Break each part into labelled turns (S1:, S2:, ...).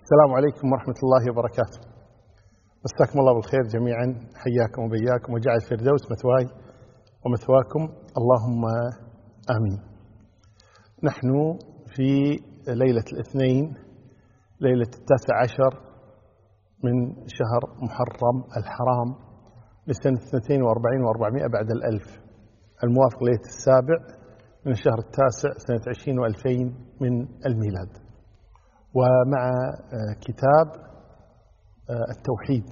S1: السلام عليكم ورحمة الله وبركاته. مساكم الله بالخير جميعا، حياكم وبياكم، وجعل الفردوس مثواي ومثواكم، اللهم آمين. نحن في ليلة الاثنين، ليلة 19 من شهر محرم الحرام لسنة 42 و400 بعد الألف، الموافق ليلة 7 من الشهر 9 سنة 20 و2000 من الميلاد. ومع كتاب التوحيد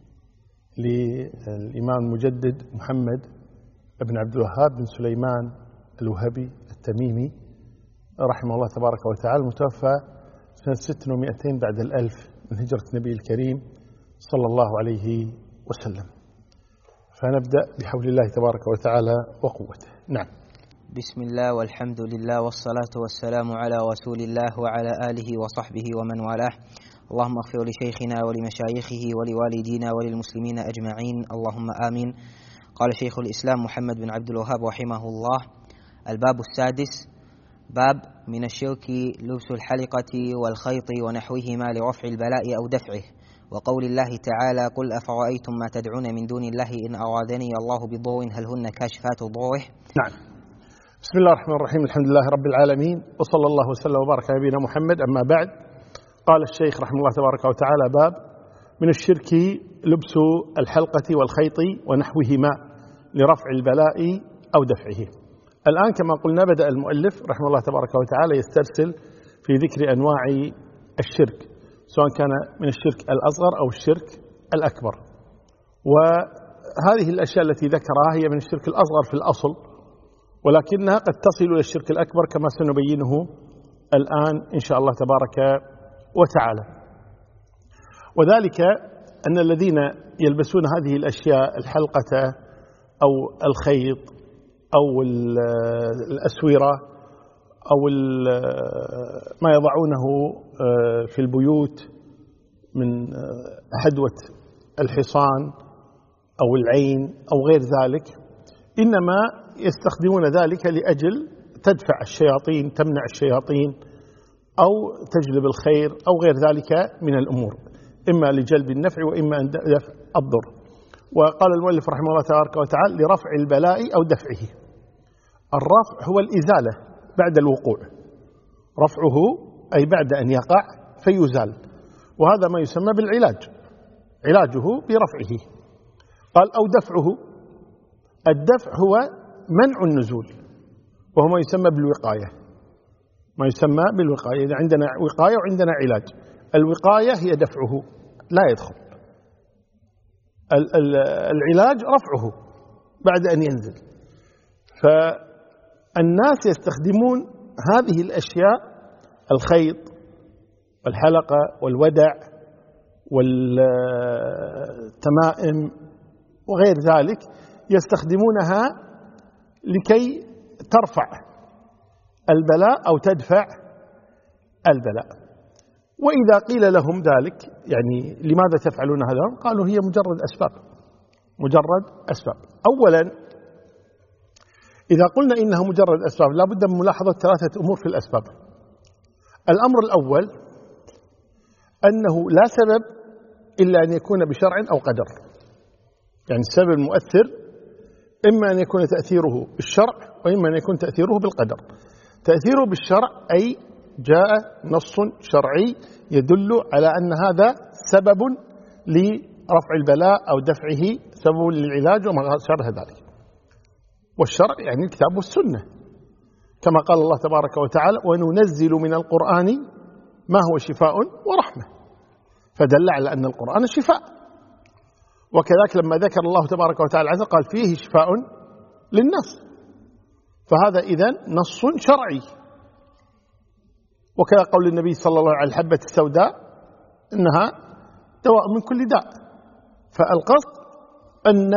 S1: للإمام المجدد محمد بن عبد الوهاب بن سليمان الوهبي التميمي رحمه الله تبارك وتعالى، المتوفى سنة 600 بعد الألف من هجرة النبي الكريم صلى الله عليه وسلم. فنبدأ بحول الله تبارك وتعالى وقوته. نعم.
S2: بسم الله والحمد لله والصلاة والسلام على رسول الله وعلى آله وصحبه ومن والاه. اللهم اغفر لشيخنا ولمشايخه ولوالدينا وللمسلمين أجمعين، اللهم آمين. قال شيخ الإسلام محمد بن عبد الوهاب رحمه الله: الباب السادس، باب من الشرك لبس الحلقة والخيط ونحوهما لرفع البلاء أو دفعه، وقول الله تعالى: قل أفرأيتم ما تدعون من دون الله إن أرادني الله بضر هل هن كاشفات ضره.
S1: نعم. بسم الله الرحمن الرحيم، الحمد لله رب العالمين، وصلى الله وسلم وبارك على نبينا محمد. أما بعد، قال الشيخ رحمه الله تبارك وتعالى: باب من الشرك لبس الحلقة والخيط ونحوهما لرفع البلاء أو دفعه. الآن كما قلنا بدأ المؤلف رحمه الله تبارك وتعالى يسترسل في ذكر أنواع الشرك، سواء كان من الشرك الأصغر أو الشرك الأكبر. وهذه الأشياء التي ذكرها هي من الشرك الأصغر في الأصل، ولكنها قد تصل إلى الشرك الأكبر كما سنبينه الآن إن شاء الله تبارك وتعالى. وذلك أن الذين يلبسون هذه الأشياء، الحلقة أو الخيط أو الأسورة أو ما يضعونه في البيوت من حدوة الحصان أو العين أو غير ذلك، إنما يستخدمون ذلك لأجل تدفع الشياطين، تمنع الشياطين، أو تجلب الخير أو غير ذلك من الأمور، إما لجلب النفع وإما دفع الضر. وقال المؤلف رحمه الله تبارك وتعالى: لرفع البلاء أو دفعه. الرفع هو الإزالة بعد الوقوع، رفعه أي بعد أن يقع فيزال، وهذا ما يسمى بالعلاج، علاجه برفعه. قال: أو دفعه. الدفع هو منع النزول، وهو ما يسمى بالوقاية، ما يسمى بالوقاية. إذا عندنا وقاية وعندنا علاج. الوقاية هي دفعه لا يدخل، العلاج رفعه بعد أن ينزل. فالناس يستخدمون هذه الأشياء، الخيط والحلقة والودع والتمائم وغير ذلك، يستخدمونها لكي ترفع البلاء أو تدفع البلاء. وإذا قيل لهم ذلك، يعني لماذا تفعلون هذا؟ قالوا: هي مجرد أسباب، مجرد أسباب. أولا، إذا قلنا إنها مجرد أسباب لا بد من ملاحظة 3 أمور في الأسباب. الأمر الأول أنه لا سبب إلا أن يكون بشرع أو قدر، يعني السبب المؤثر إما أن يكون تأثيره بالشرع وإما أن يكون تأثيره بالقدر. تأثيره بالشرع أي جاء نص شرعي يدل على أن هذا سبب لرفع البلاء أو دفعه، سبب للعلاج وما شابه ذلك. والشرع يعني الكتاب والسنة، كما قال الله تبارك وتعالى: وننزل من القرآن ما هو شفاء ورحمة، فدل على أن القرآن شفاء. وكذلك لما ذكر الله تبارك وتعالى عز قال: فيه شفاء للناس، فهذا إذن نص شرعي. وكذا قول النبي صلى الله عليه وسلم: الحبة السوداء إنها دواء من كل داء. فالقصد أن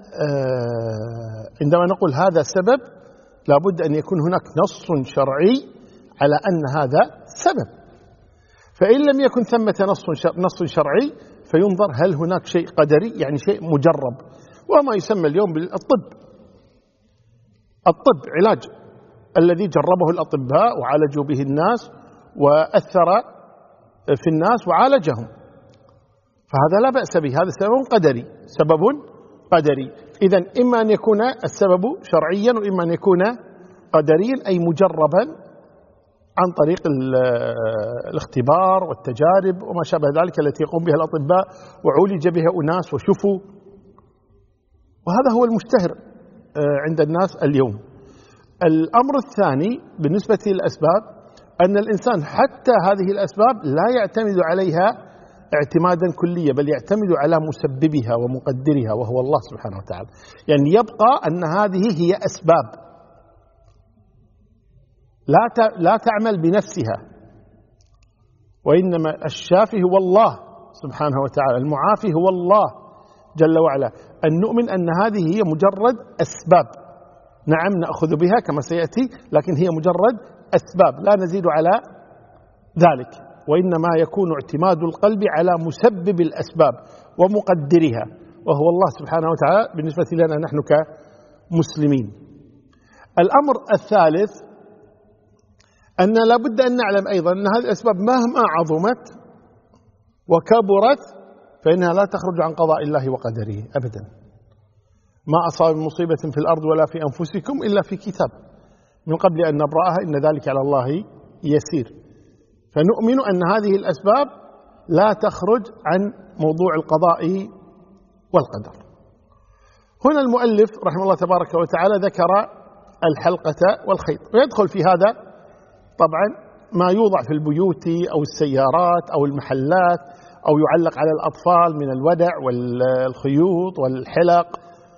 S1: عندما نقول هذا سبب لابد أن يكون هناك نص شرعي على أن هذا سبب. فإن لم يكن ثمة نص شرعي فينظر هل هناك شيء قدري، يعني شيء مجرب، وما يسمى اليوم بالطب. الطب علاج الذي جربه الأطباء وعالجوا به الناس وأثر في الناس وعالجهم، فهذا لا بأس به، هذا سبب قدري. إذن إما أن يكون السبب شرعيا وإما أن يكون قدريا، أي مجربا عن طريق الاختبار والتجارب وما شابه ذلك التي يقوم بها الأطباء وعولج بها أناس وشفوا، وهذا هو المشتهر عند الناس اليوم. الأمر الثاني بالنسبة للأسباب أن الإنسان حتى هذه الأسباب لا يعتمد عليها اعتمادا كليا، بل يعتمد على مسببها ومقدرها وهو الله سبحانه وتعالى. يعني يبقى أن هذه هي أسباب لا تعمل بنفسها، وإنما الشافي هو الله سبحانه وتعالى، المعافي هو الله جل وعلا. أن نؤمن أن هذه هي مجرد أسباب، نعم نأخذ بها كما سيأتي، لكن هي مجرد أسباب لا نزيد على ذلك، وإنما يكون اعتماد القلب على مسبب الأسباب ومقدرها وهو الله سبحانه وتعالى بالنسبة لنا نحن كمسلمين. الأمر الثالث أن لابد أن نعلم أيضا أن هذه الأسباب مهما عظمت وكبرت فإنها لا تخرج عن قضاء الله وقدره أبدا. ما أصاب من مصيبة في الأرض ولا في أنفسكم إلا في كتاب من قبل أن نبرأها إن ذلك على الله يسير. فنؤمن أن هذه الأسباب لا تخرج عن موضوع القضاء والقدر. هنا المؤلف رحمه الله تبارك وتعالى ذكر الحلقة والخيط، ويدخل في هذا طبعا ما يوضع في البيوت أو السيارات أو المحلات أو يعلق على الأطفال من الودع والخيوط والحلق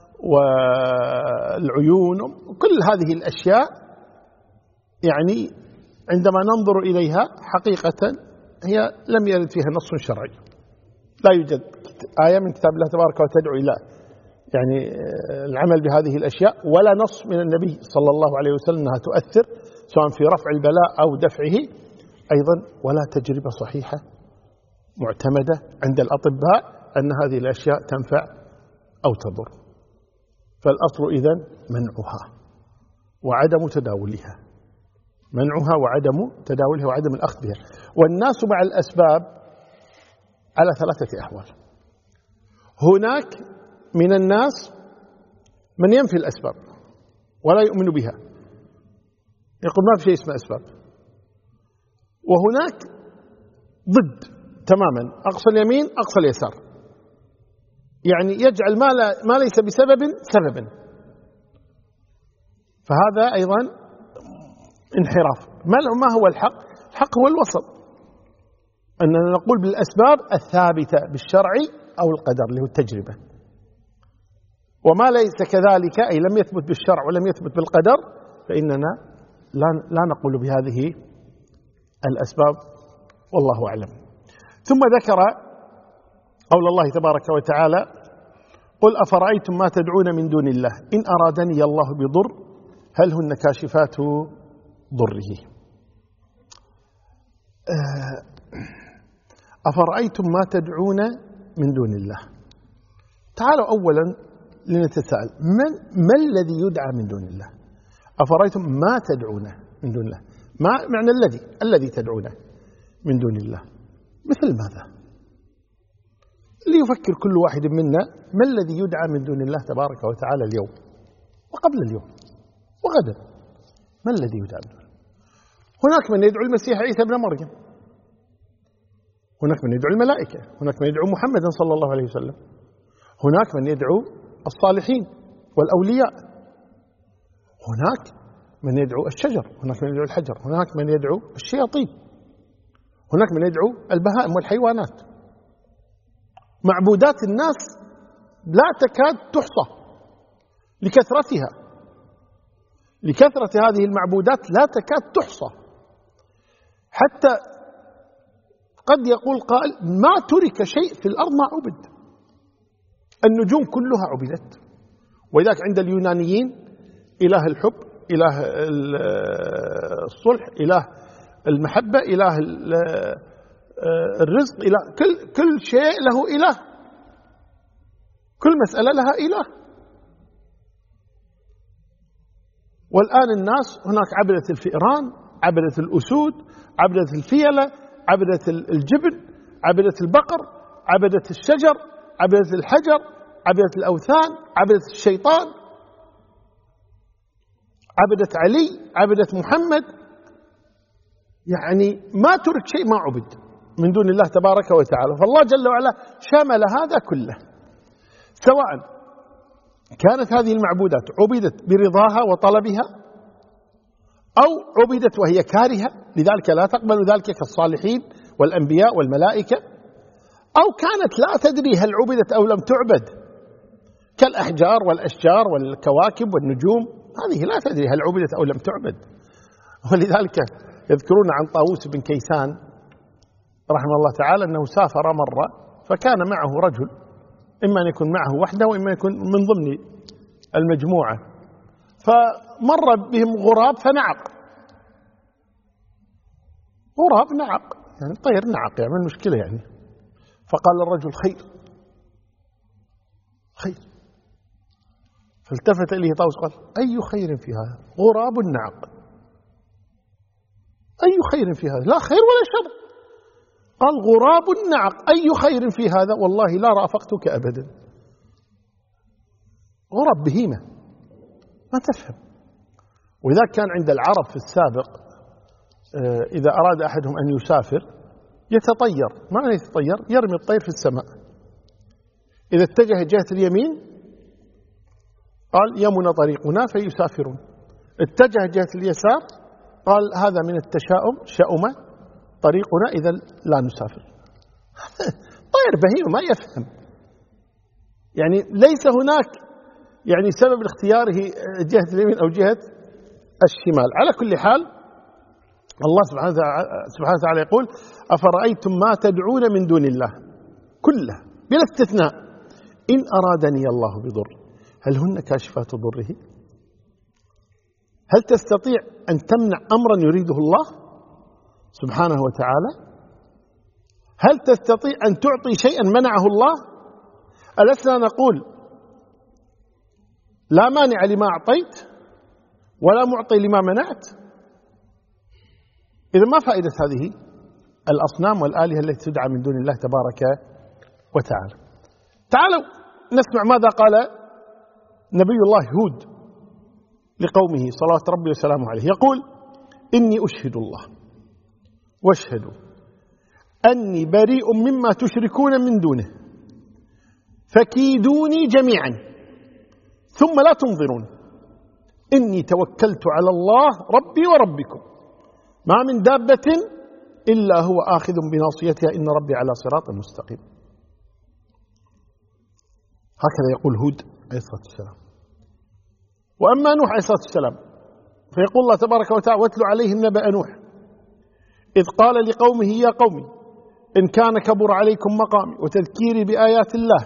S1: والعيون، كل هذه الأشياء يعني عندما ننظر إليها حقيقة هي لم يرد فيها نص شرعي، لا يوجد آية من كتاب الله تبارك وتدعو إلى يعني العمل بهذه الأشياء، ولا نص من النبي صلى الله عليه وسلم أنها تؤثر سواء في رفع البلاء أو دفعه، أيضا ولا تجربة صحيحة معتمدة عند الأطباء أن هذه الأشياء تنفع أو تضر. فالأصل إذن منعها وعدم تداولها، منعها وعدم تداولها وعدم الأخذ بها. والناس مع الأسباب على ثلاثة أحوال. هناك من الناس من ينفي الأسباب ولا يؤمن بها، يقول ما في شيء اسمه أسباب. وهناك ضد تماما، أقصى اليمين أقصى اليسار، يعني يجعل ما ليس بسبب سببا. فهذا أيضا انحراف. ما هو الحق؟ الحق هو الوسط، أننا نقول بالأسباب الثابتة بالشرع أو القدر اللي هو التجربة، وما ليس كذلك أي لم يثبت بالشرع ولم يثبت بالقدر فإننا لا نقول بهذه الأسباب، والله أعلم. ثم ذكر قول الله تبارك وتعالى: قل أفرأيتم ما تدعون من دون الله إن أرادني الله بضر هل هن كاشفات ضره. أفرأيتم ما تدعون من دون الله. تعالوا أولا لنتساءل ما الذي يدعى من دون الله؟ أفرأيتم ما تدعونه من دون الله، ما معنى الذي تدعونه من دون الله؟ مثل ماذا؟ ليفكر كل واحد منا ما الذي يدعى من دون الله تبارك وتعالى اليوم وقبل اليوم وغدا. ما الذي يدعى من دون الله؟ هناك من يدعو المسيح عيسى ابن مريم، هناك من يدعو الملائكة، هناك من يدعو محمدا صلى الله عليه وسلم، هناك من يدعو الصالحين والأولياء، هناك من يدعو الشجر، هناك من يدعو الحجر، هناك من يدعو الشياطين، هناك من يدعو البهائم والحيوانات. معبودات الناس لا تكاد تحصى لكثرة هذه المعبودات، لا تكاد تحصى، حتى قد يقول قائل ما ترك شيء في الأرض ما عبد، النجوم كلها عبدت. وذاك عند اليونانيين إله الحب، إله الصلح، إله المحبة، إله الرزق، إله كل شيء له إله، كل مسألة لها إله. والآن الناس هناك عبدة الفئران، عبدة الأسود، عبدة الفيلة، عبدة الجبن، عبدة البقر، عبدة الشجر، عبدة الحجر، عبدة الأوثان، عبدة الشيطان، عبدة علي، عبدة محمد. يعني ما ترك شيء ما عبد من دون الله تبارك وتعالى. فالله جل وعلا شمل هذا كله، سواء كانت هذه المعبودات عبدت برضاها وطلبها أو عبدت وهي كارهة لذلك لا تقبل ذلك كالصالحين والأنبياء والملائكة، أو كانت لا تدري هل عبدت أو لم تعبد كالأحجار والأشجار والكواكب والنجوم، هذه لا تدري هل عبدت أو لم تعبد. ولذلك يذكرون عن طاووس بن كيسان رحمه الله تعالى أنه سافر مرة فكان معه رجل، إما أن يكون معه وحده وإما أن يكون من ضمن المجموعة، فمر بهم غراب فنعق، غراب نعق يعني طير نعق يعمل مشكلة يعني. فقال الرجل خير خير، فالتفت إليه طاووس قال أي خير في هذا؟ غراب نعق، أي خير في هذا؟ لا خير ولا شر. قال غراب نعق، أي خير في هذا؟ والله لا رافقتك أبدا. غراب بهيمة ما تفهم. وإذا كان عند العرب في السابق إذا أراد أحدهم أن يسافر يتطير. ما معنى يتطير؟ يرمي الطير في السماء، إذا اتجه جهة اليمين قال يمن طريقنا فيسافرون، اتجه جهة اليسار قال هذا من التشاؤم، شأم طريقنا إذا لا نسافر. طير بهيم ما يفهم، يعني ليس هناك يعني سبب لاختياره جهة اليمين أو جهة الشمال. على كل حال الله سبحانه وتعالى يقول أفرأيتم ما تدعون من دون الله كله بلا استثناء إن أرادني الله بضر هل هن كاشفات ضره؟ هل تستطيع أن تمنع أمرا يريده الله سبحانه وتعالى؟ هل تستطيع أن تعطي شيئا منعه الله؟ ألسنا نقول لا مانع لما أعطيت ولا معطي لما منعت؟ إذا ما فائدة هذه الأصنام والآلهة التي تدعى من دون الله تبارك وتعالى؟ تعالوا نسمع ماذا قال نبي الله هود لقومه صلوات ربي وسلامه عليه. يقول إني أشهد الله واشهدوا أني بريء مما تشركون من دونه فكيدوني جميعا ثم لا تنظرون إني توكلت على الله ربي وربكم ما من دابة إلا هو آخذ بناصيتها إن ربي على صراط مستقيم. هكذا يقول هود عليه الصلاة والسلام. وأما نوح عليه الصلاة والسلام فيقول الله تبارك وتعالى واتل عليهم نبأ نوح إذ قال لقومه يا قوم إن كان كبر عليكم مقامي وتذكيري بآيات الله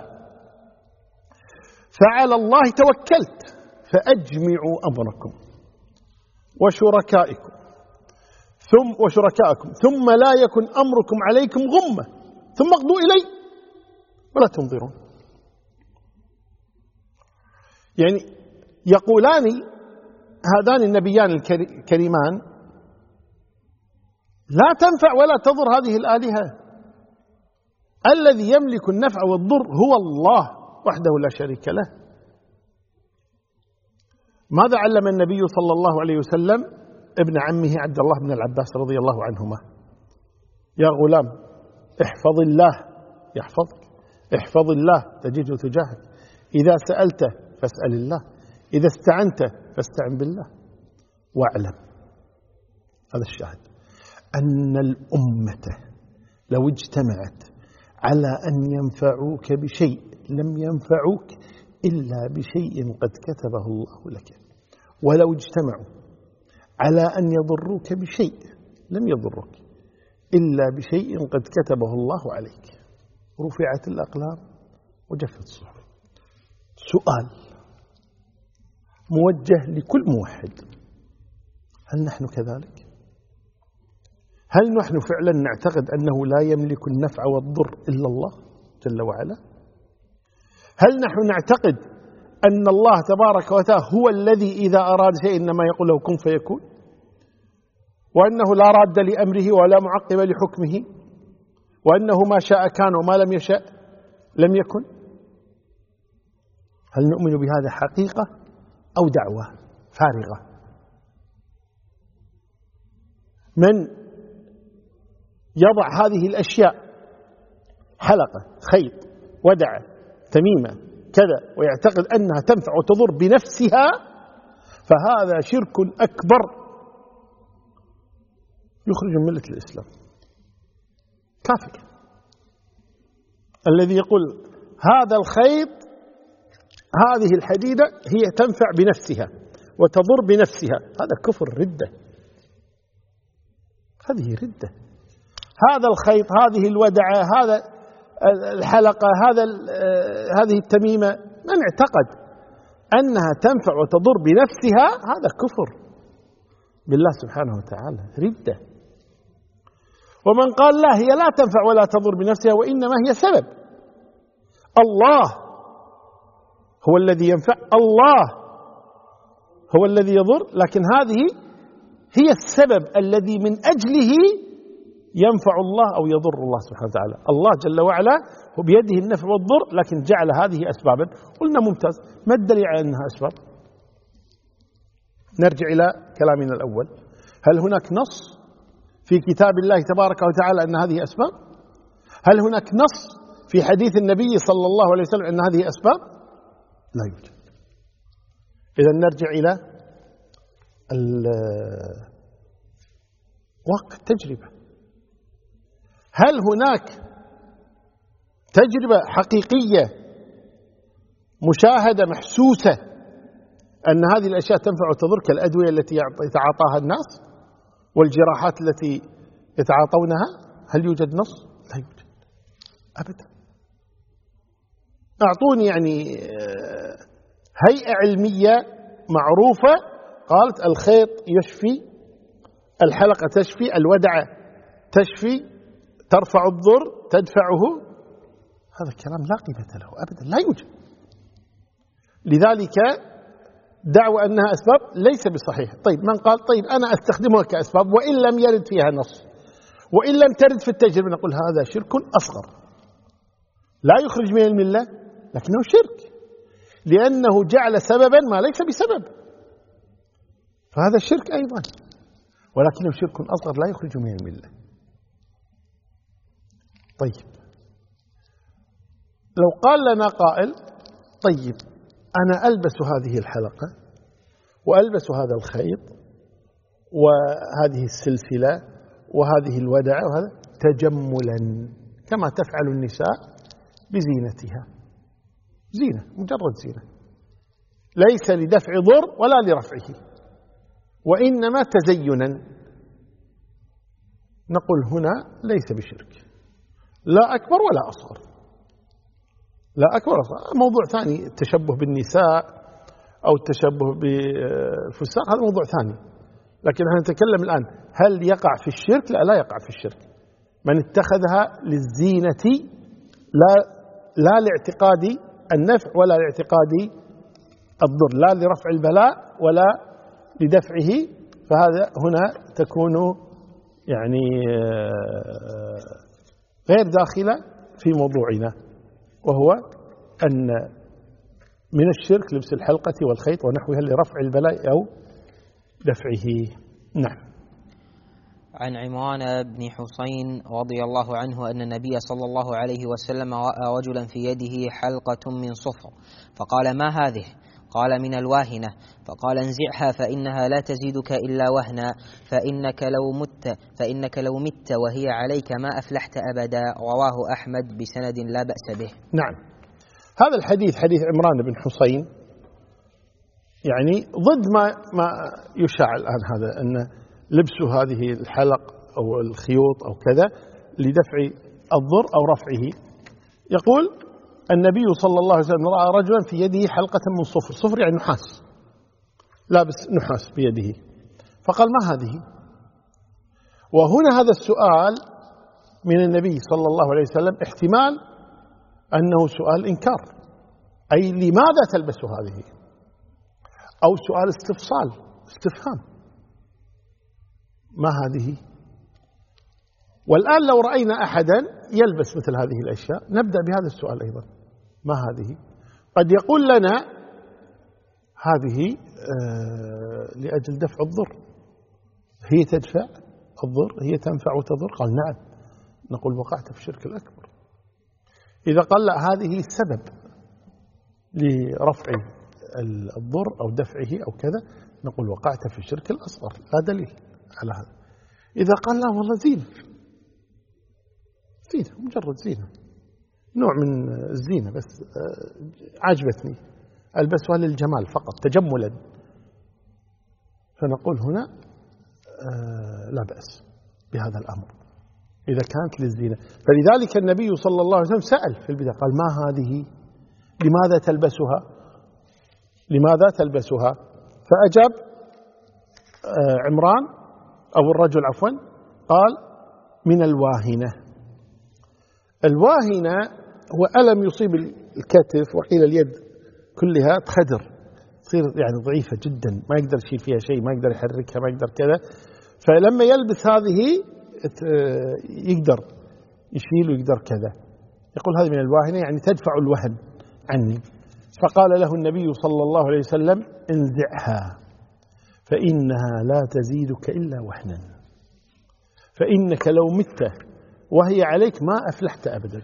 S1: فعلى الله توكلت فأجمعوا أمركم وشركائكم ثم لا يكن أمركم عليكم غمة ثم اقضوا إلي ولا تنظرون. يعني يقولان هذان النبيان الكريمان لا تنفع ولا تضر هذه الآلهة، الذي يملك النفع والضر هو الله وحده لا شريك له. ماذا علم النبي صلى الله عليه وسلم ابن عمه عبد الله بن العباس رضي الله عنهما؟ يا غلام احفظ الله يحفظك، احفظ الله تجده تجاهك، إذا سألت فاسأل الله، إذا استعنت فاستعن بالله، واعلم هذا الشاهد أن الأمة لو اجتمعت على أن ينفعوك بشيء لم ينفعوك إلا بشيء قد كتبه الله لك، ولو اجتمعوا على أن يضروك بشيء لم يضرك إلا بشيء قد كتبه الله عليك. رفعت الأقلام وجفت الصحف. سؤال موجه لكل موحد، هل نحن كذلك؟ هل نحن فعلا نعتقد أنه لا يملك النفع والضر إلا الله جل وعلا؟ هل نحن نعتقد أن الله تبارك وتعالى هو الذي إذا أراد شيء إنما يقول له كن فيكون؟ وأنه لا راد لأمره ولا معقب لحكمه، وأنه ما شاء كان وما لم يشاء لم يكن. هل نؤمن بهذا حقيقة أو دعوة فارغة؟ من يضع هذه الأشياء حلقة، خيط، ودعة، تميمة، كذا، ويعتقد أنها تنفع وتضر بنفسها، فهذا شرك أكبر يخرج من ملة الإسلام، كافر. الذي يقول هذا الخيط، هذه الحديدة هي تنفع بنفسها وتضر بنفسها، هذا كفر، ردة، هذه ردة. هذا الخيط، هذه الودعة، هذا الحلقة، هذه التميمة، من اعتقد أنها تنفع وتضر بنفسها هذا كفر بالله سبحانه وتعالى، ردة. ومن قال لا، هي لا تنفع ولا تضر بنفسها وإنما هي سبب، الله هو الذي ينفع، الله هو الذي يضر، لكن هذه هي السبب الذي من أجله ينفع الله أو يضر الله سبحانه وتعالى. الله جل وعلا هو بيده النفع والضر، لكن جعل هذه أسبابا. قلنا ممتاز، ما الدليل على أنها أسباب؟ نرجع إلى كلامنا الأول. هل هناك نص في كتاب الله تبارك وتعالى أن هذه أسباب؟ هل هناك نص في حديث النبي صلى الله عليه وسلم أن هذه أسباب؟ لا يوجد. إذا نرجع إلى واقع التجربة. هل هناك تجربة حقيقية مشاهدة محسوسة أن هذه الأشياء تنفع وتضر، كالأدوية التي يتعاطاها الناس والجراحات التي يتعاطونها؟ هل يوجد نص؟ لا يوجد أبدا. أعطوني يعني هيئة علمية معروفة قالت الخيط يشفي، الحلقة تشفي، الودعة تشفي، ترفع الضر، تدفعه. هذا الكلام لا قيمة له أبدا، لا يوجد. لذلك دعوى أنها أسباب ليس بصحيح. طيب من قال طيب أنا أستخدمها كأسباب وإن لم يرد فيها نص وإن لم ترد في التجربة، نقول هذا شرك أصغر لا يخرج من الملة، لكنه شرك لأنه جعل سببا ما ليس بسبب، فهذا شرك أيضا، ولكنه شرك أصغر لا يخرج من الملة. طيب لو قال لنا قائل طيب أنا ألبس هذه الحلقة وألبس هذا الخيط وهذه السلسلة وهذه الودعة وهذا تجملا كما تفعل النساء بزينتها، زينة، مجرد زينة، ليس لدفع ضر ولا لرفعه، وإنما تزينا، نقول هنا ليس بشرك، لا أكبر ولا أصغر، لا أكبر ولا أصغر. موضوع ثاني التشبه بالنساء أو التشبه بالفساق، هذا موضوع ثاني، لكن نحن نتكلم الآن هل يقع في الشرك؟ لا يقع في الشرك. من اتخذها للزينة لا لاعتقاد النفع ولا لاعتقاد الضر، لا لرفع البلاء ولا لدفعه، فهذا هنا تكون يعني غير داخلة في موضوعنا، وهو أن من الشرك لبس الحلقة والخيط ونحوها لرفع البلاء أو دفعه. نعم.
S2: عن عمران بن حسين رضي الله عنه أن النبي صلى الله عليه وسلم رأى رجلا في يده حلقة من صفر، فقال ما هذه؟ قال من الواهنة. فقال انزعها فإنها لا تزيدك إلا وهنا، فإنك لو مت وهي عليك ما أفلحت أبدا. رواه أحمد بسند لا بأس به.
S1: نعم، هذا الحديث حديث عمران بن حسين يعني ضد ما يشاع الآن، هذا أن لبس هذه الحلق أو الخيوط أو كذا لدفع الضر أو رفعه. يقول النبي صلى الله عليه وسلم رأى رجلا في يده حلقة من صفر، صفر يعني نحاس، لابس نحاس بيده، فقال ما هذه؟ وهنا هذا السؤال من النبي صلى الله عليه وسلم احتمال أنه سؤال إنكار، أي لماذا تلبس هذه، أو سؤال استفصال، استفهام، ما هذه؟ والآن لو رأينا أحدا يلبس مثل هذه الأشياء نبدأ بهذا السؤال أيضا، ما هذه؟ قد يقول لنا هذه لأجل دفع الضر، هي تدفع الضر، هي تنفع وتضر؟ قال نعم. نقول وقعت في الشرك الأكبر. إذا قال لا هذه السبب لرفع الضر أو دفعه أو كذا، نقول وقعت في الشرك الأصغر، لا دليل على هذا. إذا قال لا والله زينة، مجرد زينة، نوع من الزينة بس عجبتني ألبسها للجمال فقط تجملا، فنقول هنا لا بأس بهذا الأمر إذا كانت للزينة. فلذلك النبي صلى الله عليه وسلم سأل في البداية قال ما هذه؟ لماذا تلبسها؟ فأجاب عمران أو الرجل عفوا قال من الواهنة. الواهنة هو ألم يصيب الكتف وحيل اليد كلها تخدر، تصير يعني ضعيفة جدا، ما يقدر يشيل فيها شيء، ما يقدر يحركها، ما يقدر كذا. فلما يلبس هذه يقدر يشيل ويقدر كذا. يقول هذه من الواهنة يعني تدفع الوهن عني. فقال له النبي صلى الله عليه وسلم انزعها فإنها لا تزيدك إلا وهنا، فإنك لو مت وهي عليك ما أفلحت أبدا.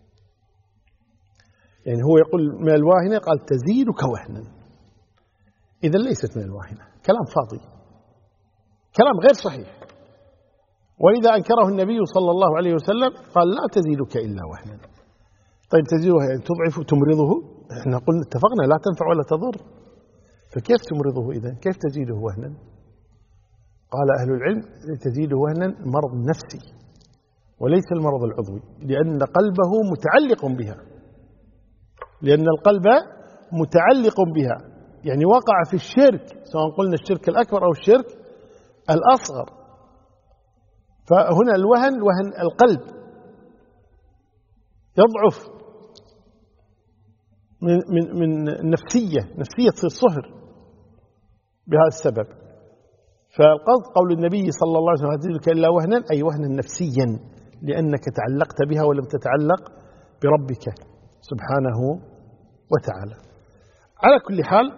S1: يعني هو يقول من الواهنة، قال تزيدك وهنا، إذا ليست من الواهنة، كلام فاضي، كلام غير صحيح. وإذا أنكره النبي صلى الله عليه وسلم قال لا تزيدك إلا وهنا. طيب تزيده يعني تضعف وتمرضه؟ احنا قلنا اتفقنا لا تنفع ولا تضر، فكيف تمرضه إذن؟ كيف تزيده وهنا؟ قال أهل العلم تزيده وهنا مرض نفسي وليس المرض العضوي، لأن قلبه متعلق بها، لأن القلب متعلق بها، يعني وقع في الشرك، سواء قلنا الشرك الأكبر أو الشرك الأصغر. فهنا الوهن وهن القلب يضعف من نفسية تصير صهر بهذا السبب. فالقصد قول النبي صلى الله عليه وسلم تزيدك إلا وهنا، أي وهنا نفسيا، لأنك تعلقت بها ولم تتعلق بربك سبحانه وتعالى. على كل حال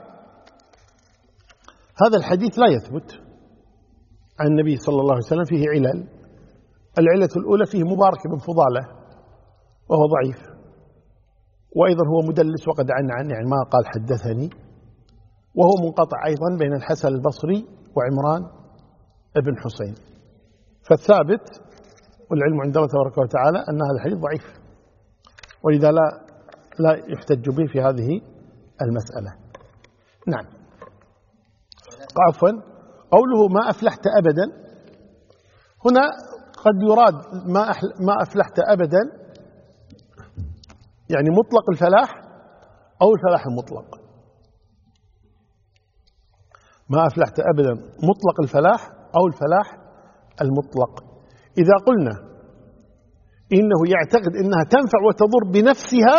S1: هذا الحديث لا يثبت عن النبي صلى الله عليه وسلم، فيه علل. العلة الأولى فيه مبارك بن فضالة وهو ضعيف، وأيضا هو مدلس وقد عن يعني ما قال حدثني، وهو منقطع أيضا بين الحسن البصري وعمران بن حسين. فالثابت والعلم عند الله تبارك وتعالى أن هذا الحديث ضعيف، ولذا لا يحتج به في هذه المسألة. نعم. عفوا، قوله ما أفلحت أبدا، هنا قد يراد ما أفلحت أبدا يعني مطلق الفلاح أو الفلاح المطلق. ما أفلحت أبدا مطلق الفلاح أو الفلاح المطلق. إذا قلنا إنه يعتقد إنها تنفع وتضر بنفسها،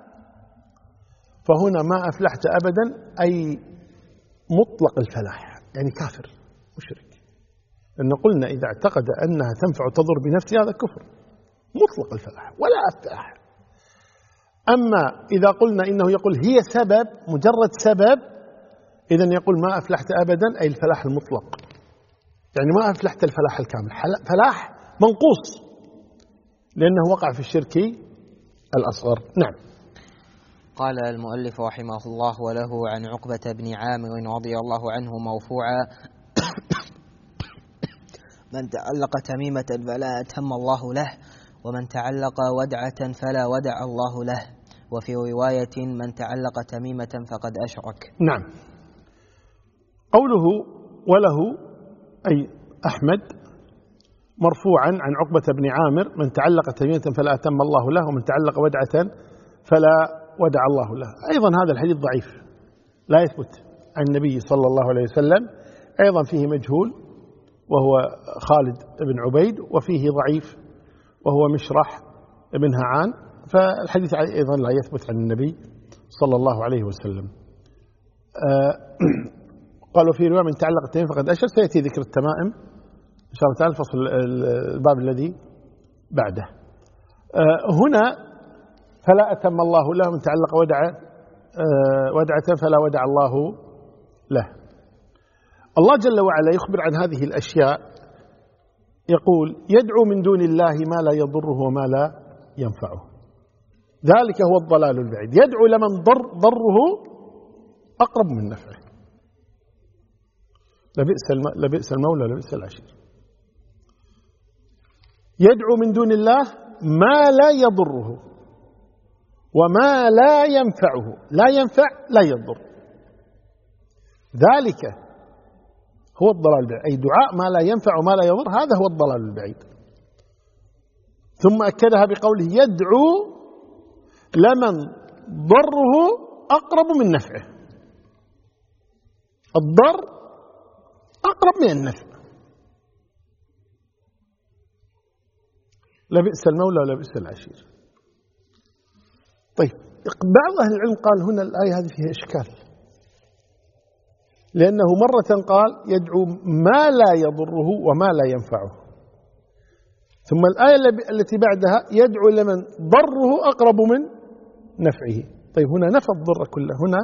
S1: فهنا ما أفلحت أبدا أي مطلق الفلاح، يعني كافر مشرك. لأن قلنا إذا اعتقد أنها تنفع وتضر بنفسها هذا كفر مطلق الفلاح ولا أفلح. أما إذا قلنا إنه يقول هي سبب، مجرد سبب، إذن يقول ما أفلحت أبدا أي الفلاح المطلق، يعني ما أفلحت الفلاح الكامل، فلاح منقوص لأنه وقع في الشرك الأصغر. نعم.
S2: قال المؤلف رحمه الله وله عن عقبة بن عامر رضي الله عنه مرفوعا من تعلق تميمة فلا أتم الله له، ومن تعلق ودعة فلا ودع الله له، وفي رواية من تعلق تميمة فقد أشرك.
S1: نعم. قوله وله أي أحمد مرفوعا عن عقبة بن عامر من تعلق تميمة فلا أتم الله له، ومن تعلق ودعة فلا ودع الله له. أيضا هذا الحديث ضعيف لا يثبت عن النبي صلى الله عليه وسلم، أيضا فيه مجهول وهو خالد بن عبيد، وفيه ضعيف وهو مشرح بن هعان، فالحديث أيضا لا يثبت عن النبي صلى الله عليه وسلم. قالوا في رواية من تعلق التمائم فقد أشرك، سيأتي ذكر التمائم إن شاء الله تعالى الفصل الباب الذي بعده. هنا فلا أتم الله له من تعلق ودعة فلا ودع الله له. الله جل وعلا يخبر عن هذه الأشياء، يقول يدعو من دون الله ما لا يضره وما لا ينفعه، ذلك هو الضلال البعيد. يدعو لمن ضره أقرب من نفعه. لبئس المولى لبئس العشير. يدعو من دون الله ما لا يضره وما لا ينفعه. لا ينفع لا يضر، ذلك هو الضلال البعيد، أي دعاء ما لا ينفع وما لا يضر، هذا هو الضلال البعيد. ثم أكدها بقوله يدعو لمن ضره أقرب من نفعه. الضر أقرب من النفع. لبئس المولى ولبئس العشير. طيب، بعض أهل العلم قال هنا الآية هذه فيها إشكال، لأنه مرة قال يدعو ما لا يضره وما لا ينفعه، ثم الآية التي بعدها يدعو لمن ضره أقرب من نفعه. طيب، هنا نفى الضر كله، هنا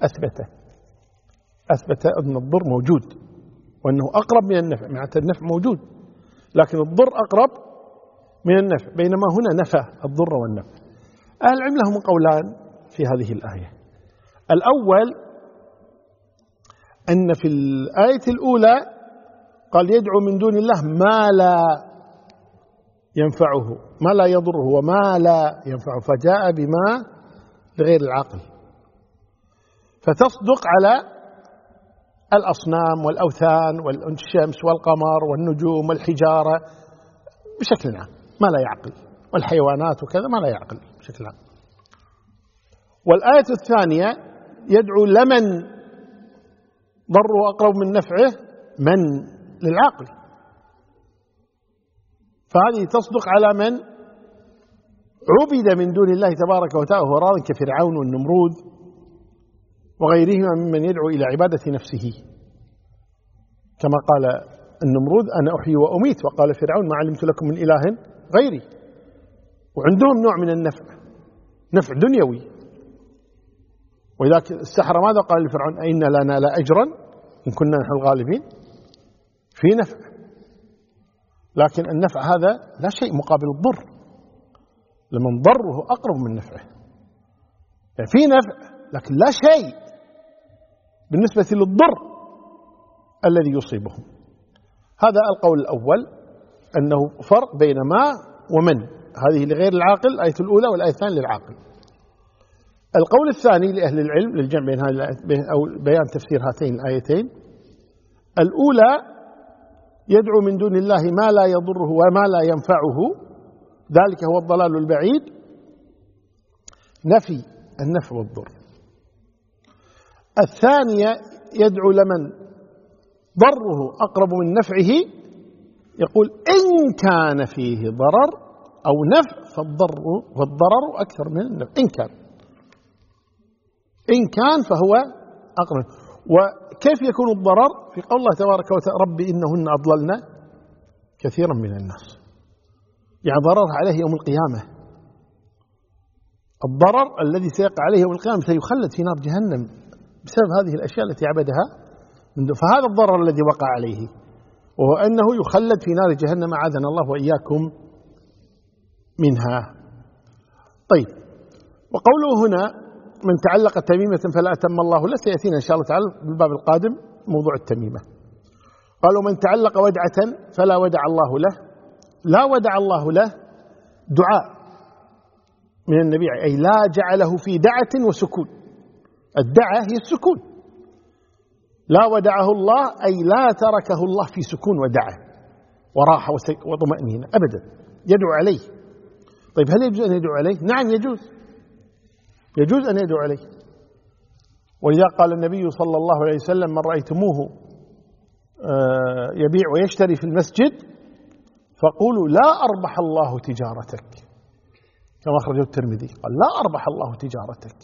S1: أثبت أن الضر موجود وأنه أقرب من النفع، معناته النفع موجود لكن الضر أقرب من النفع، بينما هنا نفى الضر والنفع. أهل العلم لهم قولان في هذه الآية. الأول أن في الآية الأولى قال يدعو من دون الله ما لا ينفعه، ما لا يضره وما لا ينفعه، فجاء بما لغير العاقل، فتصدق على الأصنام والأوثان والشمس والقمر والنجوم والحجارة بشكل عام ما لا يعقل، والحيوانات وكذا ما لا يعقل بشكل عام. والآية الثانية يدعو لمن ضره أقرب من نفعه، من للعاقل، فهذه تصدق على من عبد من دون الله تبارك وتعالى وهو راض كفرعون والنمرود وغيرهما ممن يدعو إلى عبادة نفسه، كما قال النمرود أنا أحيي وأميت، وقال فرعون ما علمت لكم من إله غيري. وعندهم نوع من النفع، نفع دنيوي. وإذا السحرة ماذا قال لفرعون أئن لنا لأجرا إن كنا نحن الغالبين؟ في نفع، لكن النفع هذا لا شيء مقابل الضر، لمن ضره أقرب من نفعه. يعني في نفع لكن لا شيء بالنسبة للضر الذي يصيبهم. هذا القول الأول، أنه فرق بين ما ومن، هذه لغير العاقل الآية الأولى والآية الثانية للعاقل. القول الثاني لأهل العلم للجمع بين أو بيان تفسير هاتين الآيتين، الأولى يدعو من دون الله ما لا يضره وما لا ينفعه، ذلك هو الضلال البعيد، نفي النفع والضر. الثانية يدعو لمن ضره أقرب من نفعه، يقول إن كان فيه ضرر أو نفع فالضرر أكثر من النفع. إن كان فهو أقرب. وكيف يكون الضرر؟ في قول الله تبارك وتعالى رب إنهن أضللن كثيرا من الناس، يعني ضرر عليه يوم القيامة. الضرر الذي سيقع عليه يوم القيامة سيخلد في نار جهنم بسبب هذه الأشياء التي عبدها، فهذا الضرر الذي وقع عليه، وهو أنه يخلد في نار جهنم أعاذنا الله وإياكم منها. طيب، وقوله هنا من تعلق تميمة فلا أتم الله له، سيأتينا إن شاء الله تعالى بالباب القادم موضوع التميمة. قالوا من تعلق ودعة فلا ودع الله له. لا ودع الله له دعاء من النبي، أي لا جعله في دعة وسكون. الدعة هي السكون. لا ودعه الله أي لا تركه الله في سكون ودعة وراحة وطمأنينة أبدا، يدعو عليه. طيب، هل يجوز أن يدعو عليه؟ نعم يجوز أن يدعو عليه. ولذا قال النبي صلى الله عليه وسلم من رأيتموه يبيع ويشتري في المسجد فقولوا لا أربح الله تجارتك، كما أخرجه الترمذي، قال لا أربح الله تجارتك.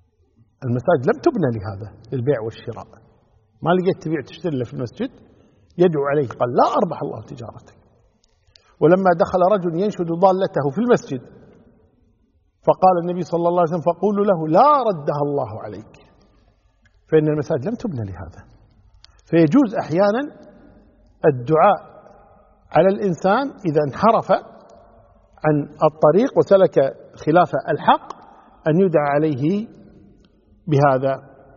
S1: المساجد لم تبنى لهذا، للبيع والشراء. ما لقيت تبيع تشتري إلا في المسجد، يدعو عليه، قال لا أربح الله تجارتك. ولما دخل رجل ينشد ضالته في المسجد فقال النبي صلى الله عليه وسلم فقولوا له لا ردها الله عليك، فإن المساجد لم تبنى لهذا. فيجوز أحيانا الدعاء على الإنسان إذا انحرف عن الطريق وسلك خلاف الحق أن يدعى عليه بهذا.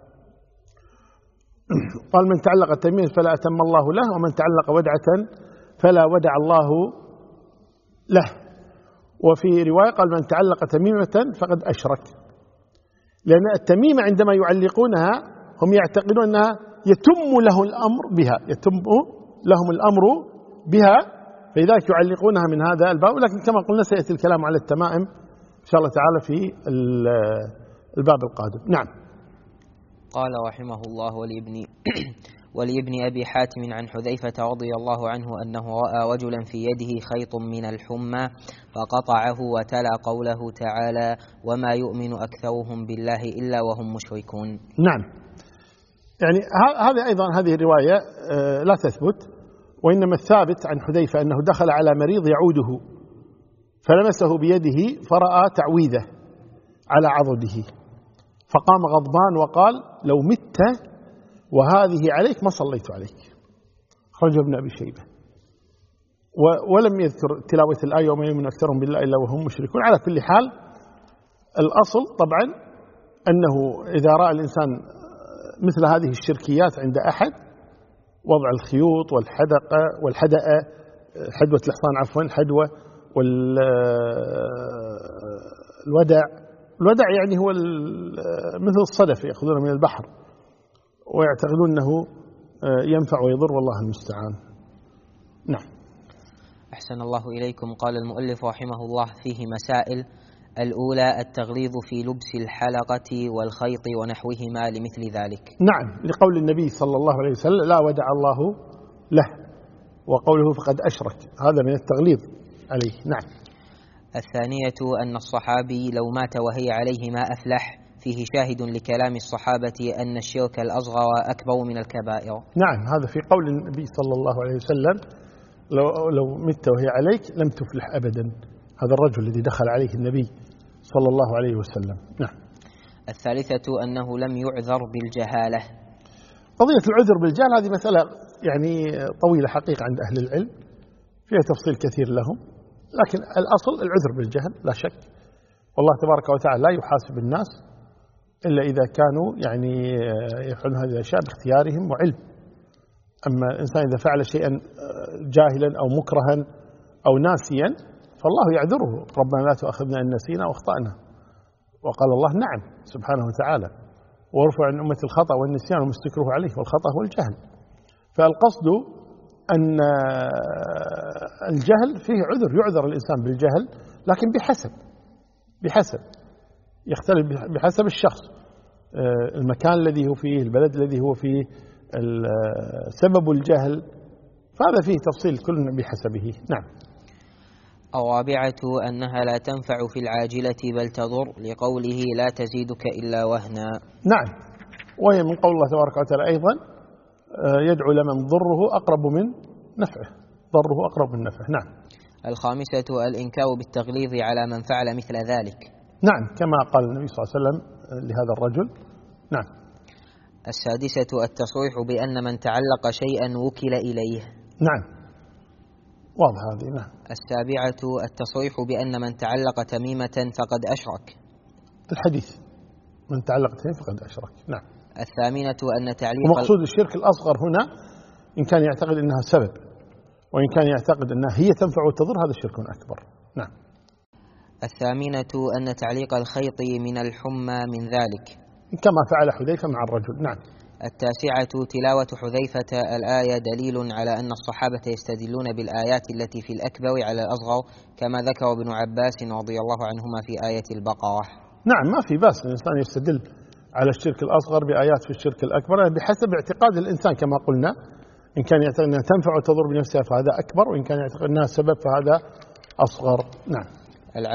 S1: قال من تعلق تميمة فلا أتم الله له، ومن تعلق ودعة فلا ودع الله له. وفي رواية قال من تعلق تميمة فقد أشرك، لأن التميمة عندما يعلقونها هم يعتقدون أنها يتم له الأمر بها، يتم لهم الأمر بها، فلذلك يعلقونها من هذا الباب. ولكن كما قلنا سيأتي الكلام على التمائم إن شاء الله تعالى في الباب القادم. نعم.
S2: قال رحمه الله ولابن أبي حاتم عن حذيفة رضي الله عنه أنه رأى رجلا في يده خيط من الحمى فقطعه وتلا قوله تعالى وما يؤمن أكثرهم بالله إلا وهم مشركون.
S1: نعم، يعني هذه أيضا هذه الرواية لا تثبت، وإنما الثابت عن حذيفة أنه دخل على مريض يعوده فلمسه بيده فرأى تعويذة على عضده فقام غضبان وقال لو مت وهذه عليك ما صليت عليك. خرجه ابن أبي شيبة. ولم يذكر تلاوة الآية وما يؤمن أكثرهم بالله إلا وهم مشركون. على كل حال الأصل طبعا أنه إذا رأى الإنسان مثل هذه الشركيات عند أحد، وضع الخيوط والحدقة حدوة الحصان عفوا حدوة الودع يعني هو مثل الصدف يأخذونه من البحر ويعتقدون أنه ينفع ويضر، والله المستعان. نعم.
S2: أحسن الله إليكم. قال المؤلف رحمه الله فيه مسائل. الأولى التغليظ في لبس الحلقة والخيط ونحوهما لمثل ذلك.
S1: نعم، لقول النبي صلى الله عليه وسلم لا ودع الله له، وقوله فقد أشرك، هذا من التغليظ عليه. نعم.
S2: الثانية أن الصحابي لو مات وهي عليه ما أفلح، فيه شاهد لكلام الصحابة أن الشرك الأصغر أكبر من الكبائر.
S1: نعم، هذا في قول النبي صلى الله عليه وسلم لو مت وهي عليك لم تفلح أبدا. هذا الرجل الذي دخل عليه النبي صلى الله عليه وسلم. نعم.
S2: الثالثة أنه لم يعذر بالجهالة.
S1: قضية العذر بالجهل هذه مسألة يعني طويلة حقيقة عند أهل العلم، فيها تفصيل كثير لهم، لكن الأصل العذر بالجهل لا شك. والله تبارك وتعالى لا يحاسب الناس إلا إذا كانوا يعني يفعلون هذه الأشياء باختيارهم وعلم. أما الإنسان إذا فعل شيئا جاهلا أو مكرها أو ناسيا فالله يعذره، ربنا لا تؤاخذنا إن نسينا واخطأنا. وقال الله نعم سبحانه وتعالى ورفع عن أمة الخطأ والنسيان وما استكره عليه، والخطأ هو الجهل. فالقصد أن الجهل فيه عذر، يعذر الإنسان بالجهل، لكن بحسب يختلف بحسب الشخص، المكان الذي هو فيه، البلد الذي هو فيه، سبب الجهل، فهذا فيه تفصيل كل بحسبه. نعم.
S2: الرابعة أنها لا تنفع في العاجلة بل تضر، لقوله لا تزيدك إلا وهنا.
S1: نعم، وهي من قول الله تبارك وتعالى أيضا يدعو لمن ضره أقرب من نفعه، ضره أقرب من نفعه. نعم.
S2: الخامسة الإنكار بالتغليظ على من فعل مثل ذلك.
S1: نعم، كما قال النبي صلى الله عليه وسلم لهذا الرجل. نعم.
S2: السادسة التصريح بأن من تعلق شيئا وكل إليه.
S1: نعم، واضح هذه. نعم.
S2: السابعة التصريح بأن من تعلق تميمة فقد أشرك.
S1: الحديث من تعلق تميمة فقد أشرك. نعم.
S2: الثامنة أن تعليق
S1: ومقصود الشرك الأصغر هنا إن كان يعتقد أنها سبب، وإن كان يعتقد أنها هي تنفع وتضر، هذا شرك أكبر. نعم.
S2: الثامنة أن تعليق الخيط من الحمى من ذلك،
S1: كما فعل حذيفة مع الرجل. نعم.
S2: التاسعة تلاوة حذيفة الآية دليل على أن الصحابة يستدلون بالآيات التي في الأكبر على الأصغر، كما ذكر ابن عباس رضي الله عنهما في آية البقرة.
S1: نعم، ما في بأس الإنسان يستدل على الشرك الأصغر بآيات في الشرك الأكبر بحسب اعتقاد الإنسان كما قلنا. إن كان يعتقد أنها تنفع وتضر بنفسها فهذا أكبر، وإن كان يعتقد أنها سبب فهذا أصغر. نعم.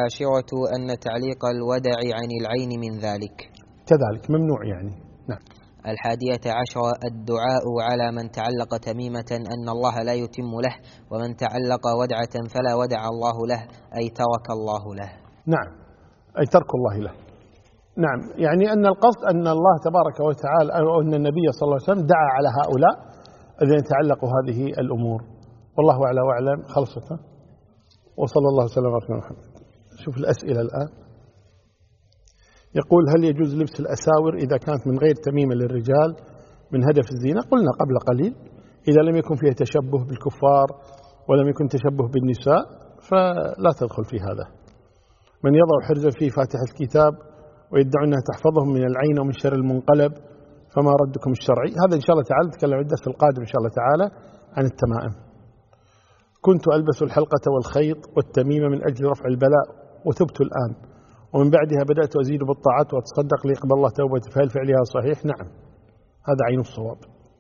S2: العاشرة أن تعليق الودع عن العين من ذلك،
S1: كذلك ممنوع يعني. نعم.
S2: 11 الدعاء على من تعلق تميمة أن الله لا يتم له، ومن تعلق ودعة فلا ودع الله له، أي ترك الله له.
S1: نعم، أي ترك الله له. نعم، يعني أن القصد أن الله تبارك وتعالى أو أن النبي صلى الله عليه وسلم دعا على هؤلاء الذين تعلقوا هذه الأمور. والله أعلى وأعلم. خلصت. وصلى الله وسلم على محمد. شوف الأسئلة الآن. يقول: هل يجوز لبس الأساور إذا كانت من غير تميمة للرجال من هدف الزينة؟ قلنا قبل قليل إذا لم يكن فيها تشبه بالكفار ولم يكن تشبه بالنساء فلا تدخل في هذا. من يضع حرزا في فاتحة الكتاب ويدعون أنها تحفظهم من العين ومن شر المنقلب فما ردكم الشرعي؟ هذا إن شاء الله تعالى نتكلم عن الدرس القادم إن شاء الله تعالى عن التمائم. كنت ألبس الحلقة والخيط والتميمة من أجل رفع البلاء وتبت الآن، ومن بعدها بدأت أزيد بالطاعات وأتصدق ليقبل الله توبتي، فهل فعلها صحيح؟ نعم، هذا عين الصواب.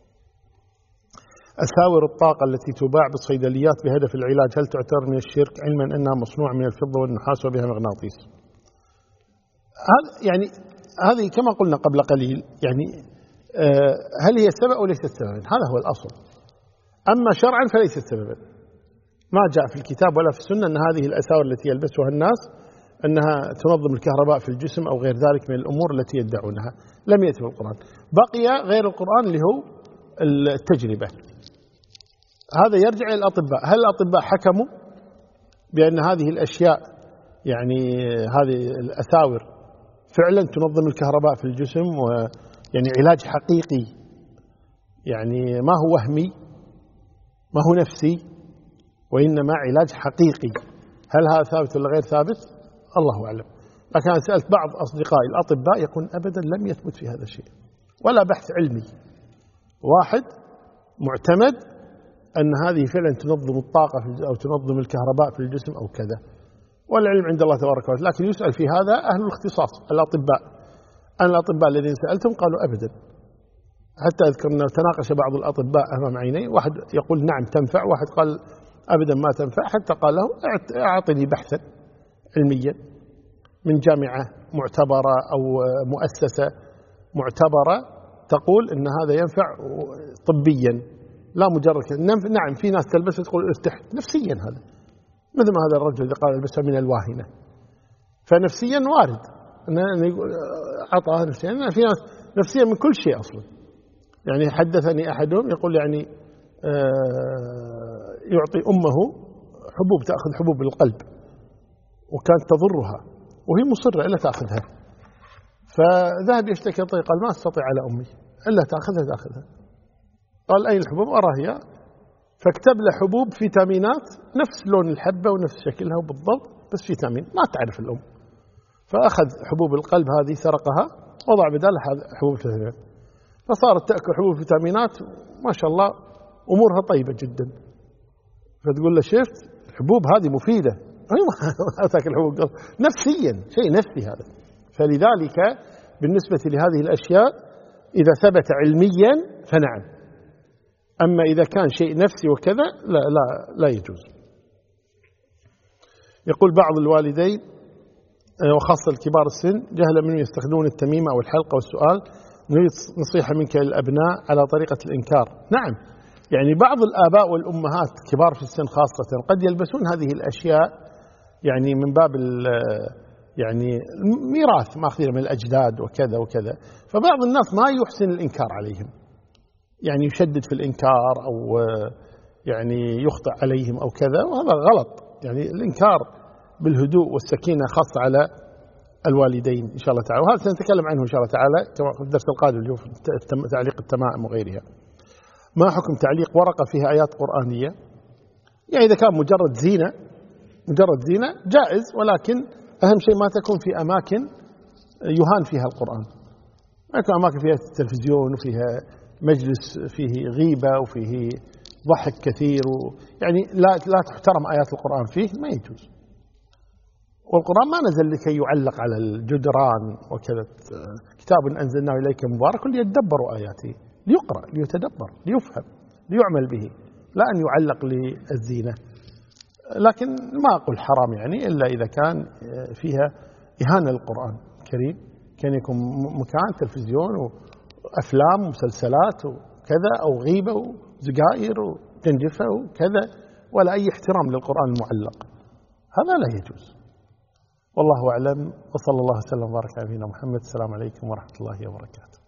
S1: أساور الطاقة التي تباع بالصيدليات بهدف العلاج هل تعتبر من الشرك، علما أنها مصنوعة من الفضة والنحاس وبها مغناطيس؟ يعني هذه كما قلنا قبل قليل، يعني هل هي السبب أو ليست سببا؟ هذا هو الأصل. أما شرعا فليست سببا، ما جاء في الكتاب ولا في السنة أن هذه الأساور التي يلبسها الناس أنها تنظم الكهرباء في الجسم أو غير ذلك من الأمور التي يدعونها، لم يأتي في القرآن. بقي غير القرآن اللي هو التجربة، هذا يرجع إلى الأطباء. هل الأطباء حكموا بأن هذه الأشياء يعني هذه الأساور فعلا تنظم الكهرباء في الجسم ويعني علاج حقيقي، يعني ما هو وهمي ما هو نفسي وإنما علاج حقيقي؟ هل هذا ثابت ولا غير ثابت؟ الله أعلم. لكن أنا سألت بعض أصدقائي الأطباء يقول أبدا لم يثبت في هذا الشيء ولا بحث علمي واحد معتمد أن هذه فعلا تنظم الطاقة أو تنظم الكهرباء في الجسم أو كذا، والعلم عند الله تبارك وتعالى. لكن يسأل في هذا أهل الاختصاص الأطباء. أنا الأطباء الذين سألتهم قالوا أبدا. حتى أذكر أنه تناقش بعض الأطباء أمام عيني، واحد يقول نعم تنفع، واحد قال أبدا ما تنفع، حتى قال له أعطني بحثا علميا من جامعة معتبرة أو مؤسسة معتبرة تقول أن هذا ينفع طبيا، لا مجرد نعم في ناس تلبس تقول ارتحت نفسيا، هذا مثل ما هذا الرجل اللي قال البسها من الواهنة، فنفسيا وارد أن عطاها نفسيا. في ناس نفسيا من كل شيء أصلا. يعني حدثني أحدهم يقول يعني يعطي أمه حبوب، تأخذ حبوب القلب وكانت تضرها وهي مصرة إلا تأخذها، فذهب يشتكي طيب قال ما أستطيع على أمي إلا تأخذها. قال أين الحبوب؟ أراها، فاكتب له حبوب فيتامينات نفس لون الحبة ونفس شكلها وبالضبط، بس فيتامين ما تعرف الأم. فأخذ حبوب القلب هذه سرقها وضع بدالها حبوب الفيتامينات، فصارت تأكل حبوب الفيتامينات ما شاء الله أمورها طيبة جدا. فتقول له شفت الحبوب هذه مفيدة، ما تأكل حبوب القلب نفسيا، شيء نفسي هذا. فلذلك بالنسبة لهذه الأشياء إذا ثبت علميا فنعم، أما إذا كان شيء نفسي وكذا لا يجوز. يقول بعض الوالدين وخاصة الكبار السن جهلا منهم يستخدمون التميمة أو الحلقة، والسؤال نريد نصيحة منك للأبناء على طريقة الإنكار. نعم، يعني بعض الآباء والأمهات كبار في السن خاصة قد يلبسون هذه الأشياء يعني من باب يعني ميراث ماخذين من الأجداد وكذا وكذا، فبعض الناس ما يحسن الإنكار عليهم، يعني يشدد في الإنكار أو يعني يخطئ عليهم أو كذا، وهذا غلط. يعني الإنكار بالهدوء والسكينة خاصة على الوالدين إن شاء الله تعالى، وهذا سنتكلم عنه إن شاء الله تعالى كما في الدرس القادم اللي هو تعليق التمائم وغيرها. ما حكم تعليق ورقة فيها آيات قرآنية؟ يعني إذا كان مجرد زينة جائز، ولكن أهم شيء ما تكون في أماكن يهان فيها القرآن، ما يكون أماكن فيها التلفزيون وفيها مجلس فيه غيبة وفيه ضحك كثير يعني لا تحترم آيات القرآن فيه، ما يجوز. والقرآن ما نزل لكي يعلق على الجدران وكذا، كتاب أنزلناه إليك مبارك ليدبروا آياته، ليقرأ ليتدبر ليفهم ليعمل به، لا أن يعلق للزينة. لكن ما أقول حرام يعني إلا إذا كان فيها إهانة للقرآن الكريم، كان يكون مكان تلفزيون أفلام ومسلسلات وكذا، أو غيبة وزقائر وتنجفة وكذا، ولا أي احترام للقرآن المعلق، هذا لا يجوز. والله أعلم، وصلى الله وسلم وبارك على نبينا محمد. السلام عليكم ورحمة الله وبركاته.